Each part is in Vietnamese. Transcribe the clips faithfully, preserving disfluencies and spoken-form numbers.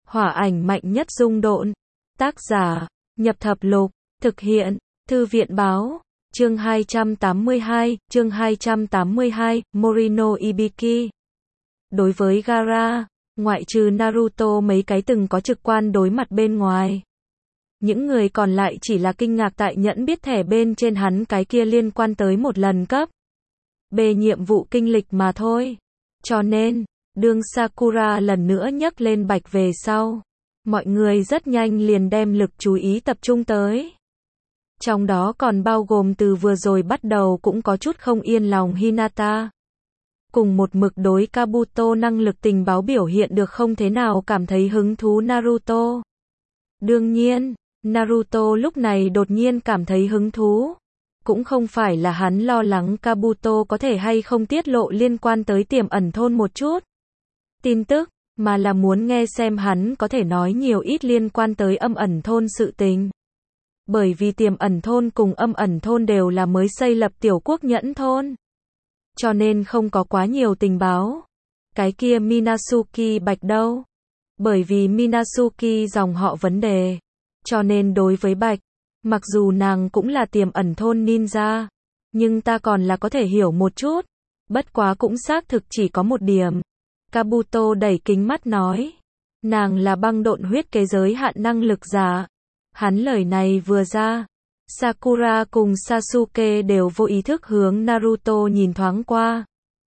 Hỏa ảnh mạnh nhất dung độn. Tác giả, Nhập Thập Lục, thực hiện, Thư viện báo, chương hai trăm tám mươi hai, chương hai trăm tám mươi hai, Morino Ibiki. Đối với Gaara, ngoại trừ Naruto mấy cái từng có trực quan đối mặt bên ngoài. Những người còn lại chỉ là kinh ngạc tại nhẫn biết thẻ bên trên hắn cái kia liên quan tới một lần cấp B nhiệm vụ kinh lịch mà thôi. Cho nên, đương Sakura lần nữa nhấc lên bạch về sau, mọi người rất nhanh liền đem lực chú ý tập trung tới. Trong đó còn bao gồm từ vừa rồi bắt đầu cũng có chút không yên lòng Hinata. Cùng một mực đối Kabuto năng lực tình báo biểu hiện được không thế nào cảm thấy hứng thú Naruto. Đương nhiên, Naruto lúc này đột nhiên cảm thấy hứng thú. Cũng không phải là hắn lo lắng Kabuto có thể hay không tiết lộ liên quan tới tiềm ẩn thôn một chút tin tức, mà là muốn nghe xem hắn có thể nói nhiều ít liên quan tới âm ẩn thôn sự tình. Bởi vì tiềm ẩn thôn cùng âm ẩn thôn đều là mới xây lập tiểu quốc nhẫn thôn. Cho nên không có quá nhiều tình báo. Cái kia Minazuki Bạch đâu? Bởi vì Minazuki dòng họ vấn đề. Cho nên đối với Bạch, mặc dù nàng cũng là tiềm ẩn thôn ninja, nhưng ta còn là có thể hiểu một chút. Bất quá cũng xác thực chỉ có một điểm. Kabuto đẩy kính mắt nói. Nàng là băng độn huyết kế giới hạn năng lực giả. Hắn lời này vừa ra, Sakura cùng Sasuke đều vô ý thức hướng Naruto nhìn thoáng qua.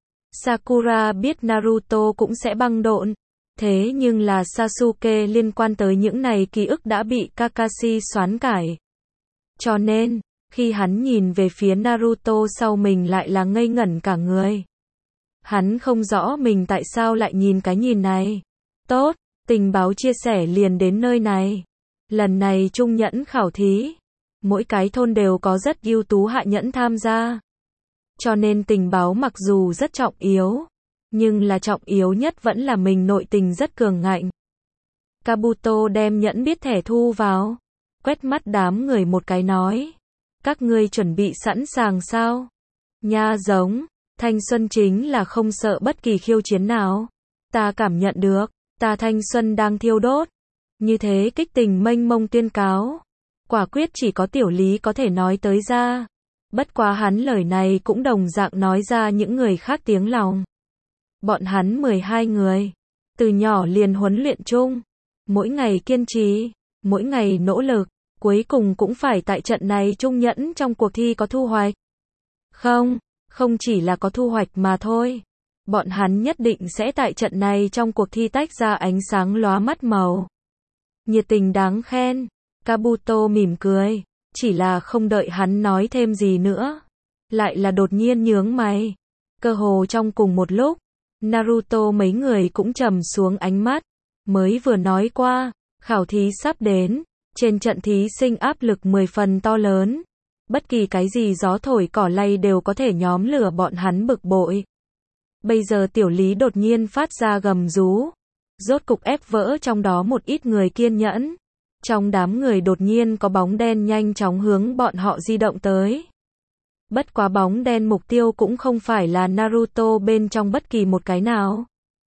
Sakura biết Naruto cũng sẽ băng độn, thế nhưng là Sasuke liên quan tới những này ký ức đã bị Kakashi xoán cải. Cho nên, khi hắn nhìn về phía Naruto sau mình lại là ngây ngẩn cả người. Hắn không rõ mình tại sao lại nhìn cái nhìn này. Tốt, tình báo chia sẻ liền đến nơi này. Lần này trung nhẫn khảo thí, mỗi cái thôn đều có rất ưu tú hạ nhẫn tham gia. Cho nên tình báo mặc dù rất trọng yếu, nhưng là trọng yếu nhất vẫn là mình nội tình rất cường ngạnh. Kabuto đem nhẫn biết thẻ thu vào, quét mắt đám người một cái nói. Các ngươi chuẩn bị sẵn sàng sao? Nha giống, thanh xuân chính là không sợ bất kỳ khiêu chiến nào. Ta cảm nhận được, ta thanh xuân đang thiêu đốt. Như thế kích tình mênh mông tuyên cáo. Quả quyết chỉ có tiểu lý có thể nói tới ra. Bất quá hắn lời này cũng đồng dạng nói ra những người khác tiếng lòng. Bọn hắn mười hai người. Từ nhỏ liền huấn luyện chung. Mỗi ngày kiên trì. Mỗi ngày nỗ lực. Cuối cùng cũng phải tại trận này trung nhẫn trong cuộc thi có thu hoạch. Không, không chỉ là có thu hoạch mà thôi. Bọn hắn nhất định sẽ tại trận này trong cuộc thi tách ra ánh sáng lóa mắt màu. Nhiệt tình đáng khen. Kabuto mỉm cười. Chỉ là không đợi hắn nói thêm gì nữa. Lại là đột nhiên nhướng mày. Cơ hồ trong cùng một lúc. Naruto mấy người cũng trầm xuống ánh mắt. Mới vừa nói qua. Khảo thí sắp đến. Trên trận thí sinh áp lực mười phần to lớn. Bất kỳ cái gì gió thổi cỏ lay đều có thể nhóm lửa bọn hắn bực bội. Bây giờ tiểu lý đột nhiên phát ra gầm rú. Rốt cục ép vỡ trong đó một ít người kiên nhẫn. Trong đám người đột nhiên có bóng đen nhanh chóng hướng bọn họ di động tới. Bất quá bóng đen mục tiêu cũng không phải là Naruto bên trong bất kỳ một cái nào.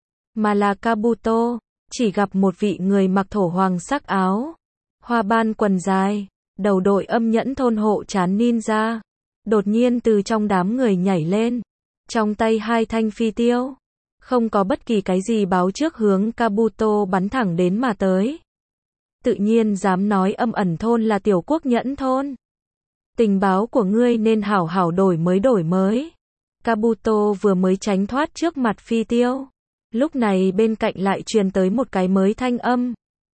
Mà là Kabuto. Chỉ gặp một vị người mặc thổ hoàng sắc áo. Hoa ban quần dài. Đầu đội âm nhẫn thôn hộ chán ninja. Đột nhiên từ trong đám người nhảy lên. Trong tay hai thanh phi tiêu. Không có bất kỳ cái gì báo trước hướng Kabuto bắn thẳng đến mà tới. Tự nhiên dám nói âm ẩn thôn là tiểu quốc nhẫn thôn. Tình báo của ngươi nên hảo hảo đổi mới đổi mới. Kabuto vừa mới tránh thoát trước mặt phi tiêu. Lúc này bên cạnh lại truyền tới một cái mới thanh âm.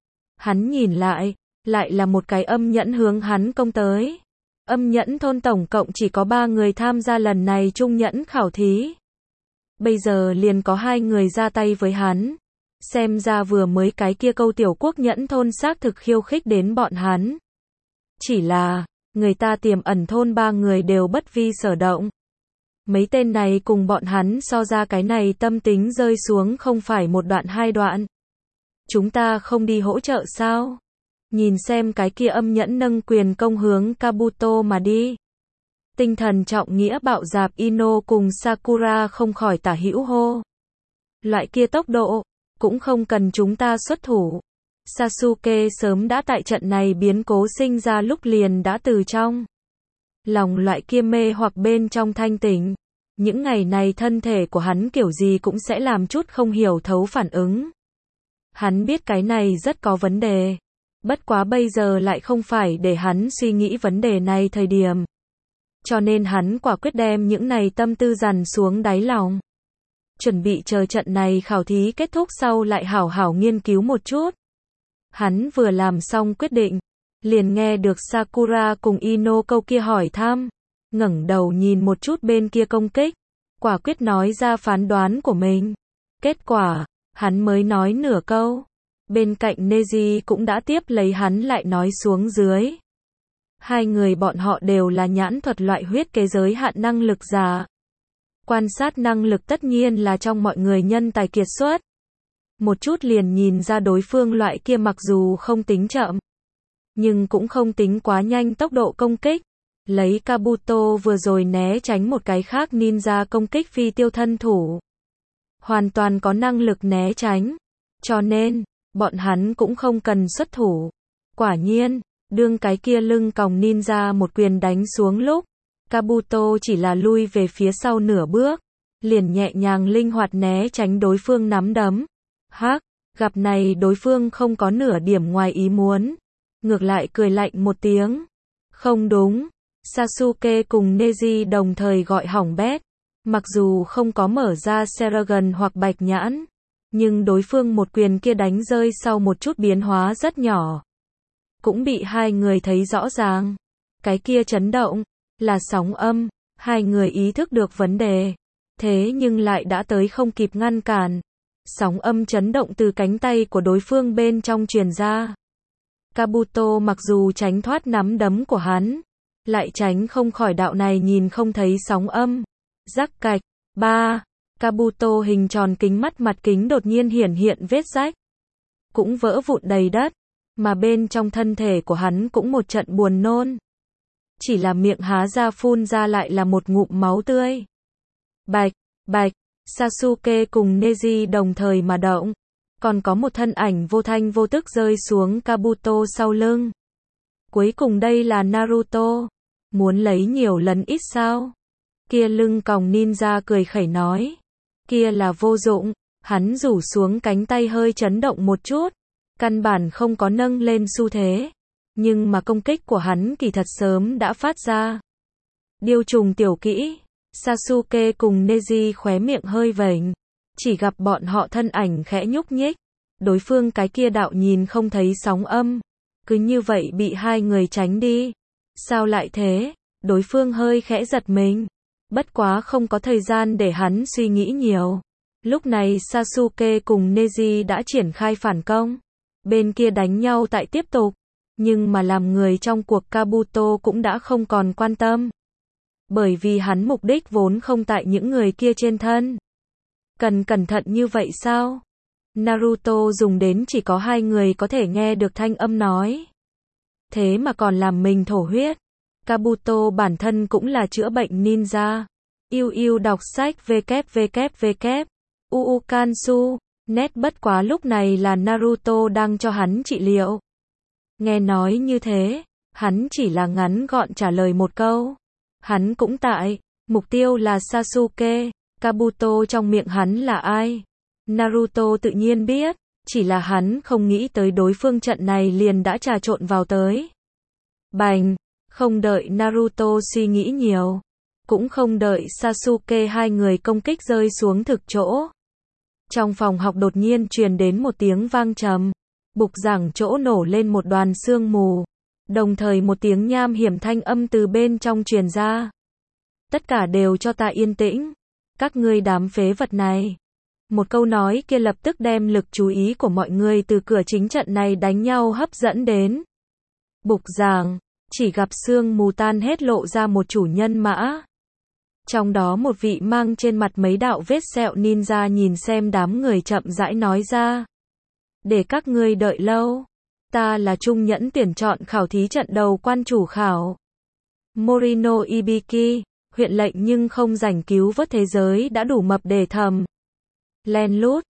Hắn nhìn lại, lại là một cái âm nhẫn hướng hắn công tới. Âm nhẫn thôn tổng cộng chỉ có ba người tham gia lần này trung nhẫn khảo thí. Bây giờ liền có hai người ra tay với hắn. Xem ra vừa mới cái kia câu tiểu quốc nhẫn thôn xác thực khiêu khích đến bọn hắn. Chỉ là, người ta tiềm ẩn thôn ba người đều bất vi sở động. Mấy tên này cùng bọn hắn so ra cái này tâm tính rơi xuống không phải một đoạn hai đoạn. Chúng ta không đi hỗ trợ sao? Nhìn xem cái kia âm nhẫn nâng quyền công hướng Kabuto mà đi. Tinh thần trọng nghĩa bạo dạp Ino cùng Sakura không khỏi tả hữu hô. Loại kia tốc độ, cũng không cần chúng ta xuất thủ. Sasuke sớm đã tại trận này biến cố sinh ra lúc liền đã từ trong lòng loại kia mê hoặc bên trong thanh tỉnh. Những ngày này thân thể của hắn kiểu gì cũng sẽ làm chút không hiểu thấu phản ứng. Hắn biết cái này rất có vấn đề. Bất quá bây giờ lại không phải để hắn suy nghĩ vấn đề này thời điểm. Cho nên hắn quả quyết đem những này tâm tư dằn xuống đáy lòng. Chuẩn bị chờ trận này khảo thí kết thúc sau lại hảo hảo nghiên cứu một chút. Hắn vừa làm xong quyết định, liền nghe được Sakura cùng Ino câu kia hỏi thăm, ngẩng đầu nhìn một chút bên kia công kích, quả quyết nói ra phán đoán của mình. Kết quả, hắn mới nói nửa câu, bên cạnh Neji cũng đã tiếp lấy hắn lại nói xuống dưới. Hai người bọn họ đều là nhãn thuật loại huyết kế giới hạn năng lực giả. Quan sát năng lực tất nhiên là trong mọi người nhân tài kiệt xuất. Một chút liền nhìn ra đối phương loại kia mặc dù không tính chậm, nhưng cũng không tính quá nhanh tốc độ công kích. Lấy Kabuto vừa rồi né tránh một cái khác ninja công kích phi tiêu thân thủ. Hoàn toàn có năng lực né tránh. Cho nên, bọn hắn cũng không cần xuất thủ. Quả nhiên, đương cái kia lưng còng ninja một quyền đánh xuống lúc, Kabuto chỉ là lui về phía sau nửa bước, liền nhẹ nhàng linh hoạt né tránh đối phương nắm đấm. Hắc, gặp này đối phương không có nửa điểm ngoài ý muốn, ngược lại cười lạnh một tiếng. Không đúng, Sasuke cùng Neji đồng thời gọi hỏng bét, mặc dù không có mở ra Seragon hoặc Bạch Nhãn, nhưng đối phương một quyền kia đánh rơi sau một chút biến hóa rất nhỏ, cũng bị hai người thấy rõ ràng. Cái kia chấn động, là sóng âm, hai người ý thức được vấn đề, thế nhưng lại đã tới không kịp ngăn cản. Sóng âm chấn động từ cánh tay của đối phương bên trong truyền ra. Kabuto mặc dù tránh thoát nắm đấm của hắn, lại tránh không khỏi đạo này nhìn không thấy sóng âm. Rắc cạch, ba, Kabuto hình tròn kính mắt mặt kính đột nhiên hiển hiện vết rách, cũng vỡ vụn đầy đất, mà bên trong thân thể của hắn cũng một trận buồn nôn. Chỉ là miệng há ra phun ra lại là một ngụm máu tươi. Bạch, bạch, Sasuke cùng Neji đồng thời mà động, còn có một thân ảnh vô thanh vô tức rơi xuống Kabuto sau lưng. Cuối cùng đây là Naruto, muốn lấy nhiều lần ít sao? Kia lưng còng ninja cười khẩy nói, kia là vô dụng. Hắn rủ xuống cánh tay hơi chấn động một chút, căn bản không có nâng lên xu thế, nhưng mà công kích của hắn kỳ thật sớm đã phát ra. Điêu trùng tiểu kỹ. Sasuke cùng Neji khóe miệng hơi vểnh, chỉ gặp bọn họ thân ảnh khẽ nhúc nhích, đối phương cái kia đạo nhìn không thấy sóng âm, cứ như vậy bị hai người tránh đi. Sao lại thế? Đối phương hơi khẽ giật mình, bất quá không có thời gian để hắn suy nghĩ nhiều. Lúc này Sasuke cùng Neji đã triển khai phản công, bên kia đánh nhau tại tiếp tục, nhưng mà làm người trong cuộc Kabuto cũng đã không còn quan tâm. Bởi vì hắn mục đích vốn không tại những người kia trên thân. Cần cẩn thận như vậy sao? Naruto dùng đến chỉ có hai người có thể nghe được thanh âm nói. Thế mà còn làm mình thổ huyết. Kabuto bản thân cũng là chữa bệnh ninja. Yêu yêu đọc sách www. Uukansu. Nét bất quá lúc này là Naruto đang cho hắn trị liệu. Nghe nói như thế, hắn chỉ là ngắn gọn trả lời một câu. Hắn cũng tại, mục tiêu là Sasuke, Kabuto trong miệng hắn là ai? Naruto tự nhiên biết, chỉ là hắn không nghĩ tới đối phương trận này liền đã trà trộn vào tới. Bành, không đợi Naruto suy nghĩ nhiều, cũng không đợi Sasuke hai người công kích rơi xuống thực chỗ. Trong phòng học đột nhiên truyền đến một tiếng vang trầm, bục giảng chỗ nổ lên một đoàn sương mù. Đồng thời một tiếng nham hiểm thanh âm từ bên trong truyền ra. Tất cả đều cho ta yên tĩnh. Các ngươi đám phế vật này. Một câu nói kia lập tức đem lực chú ý của mọi người từ cửa chính trận này đánh nhau hấp dẫn đến. Bục giảng, chỉ gặp sương mù tan hết lộ ra một chủ nhân mã. Trong đó một vị mang trên mặt mấy đạo vết sẹo ninja nhìn xem đám người chậm rãi nói ra. Để các ngươi đợi lâu. Ta là trung nhẫn tuyển chọn khảo thí trận đầu quan chủ khảo. Morino Ibiki, huyện lệnh nhưng không rảnh cứu vớt thế giới đã đủ mập để thầm. Len lút,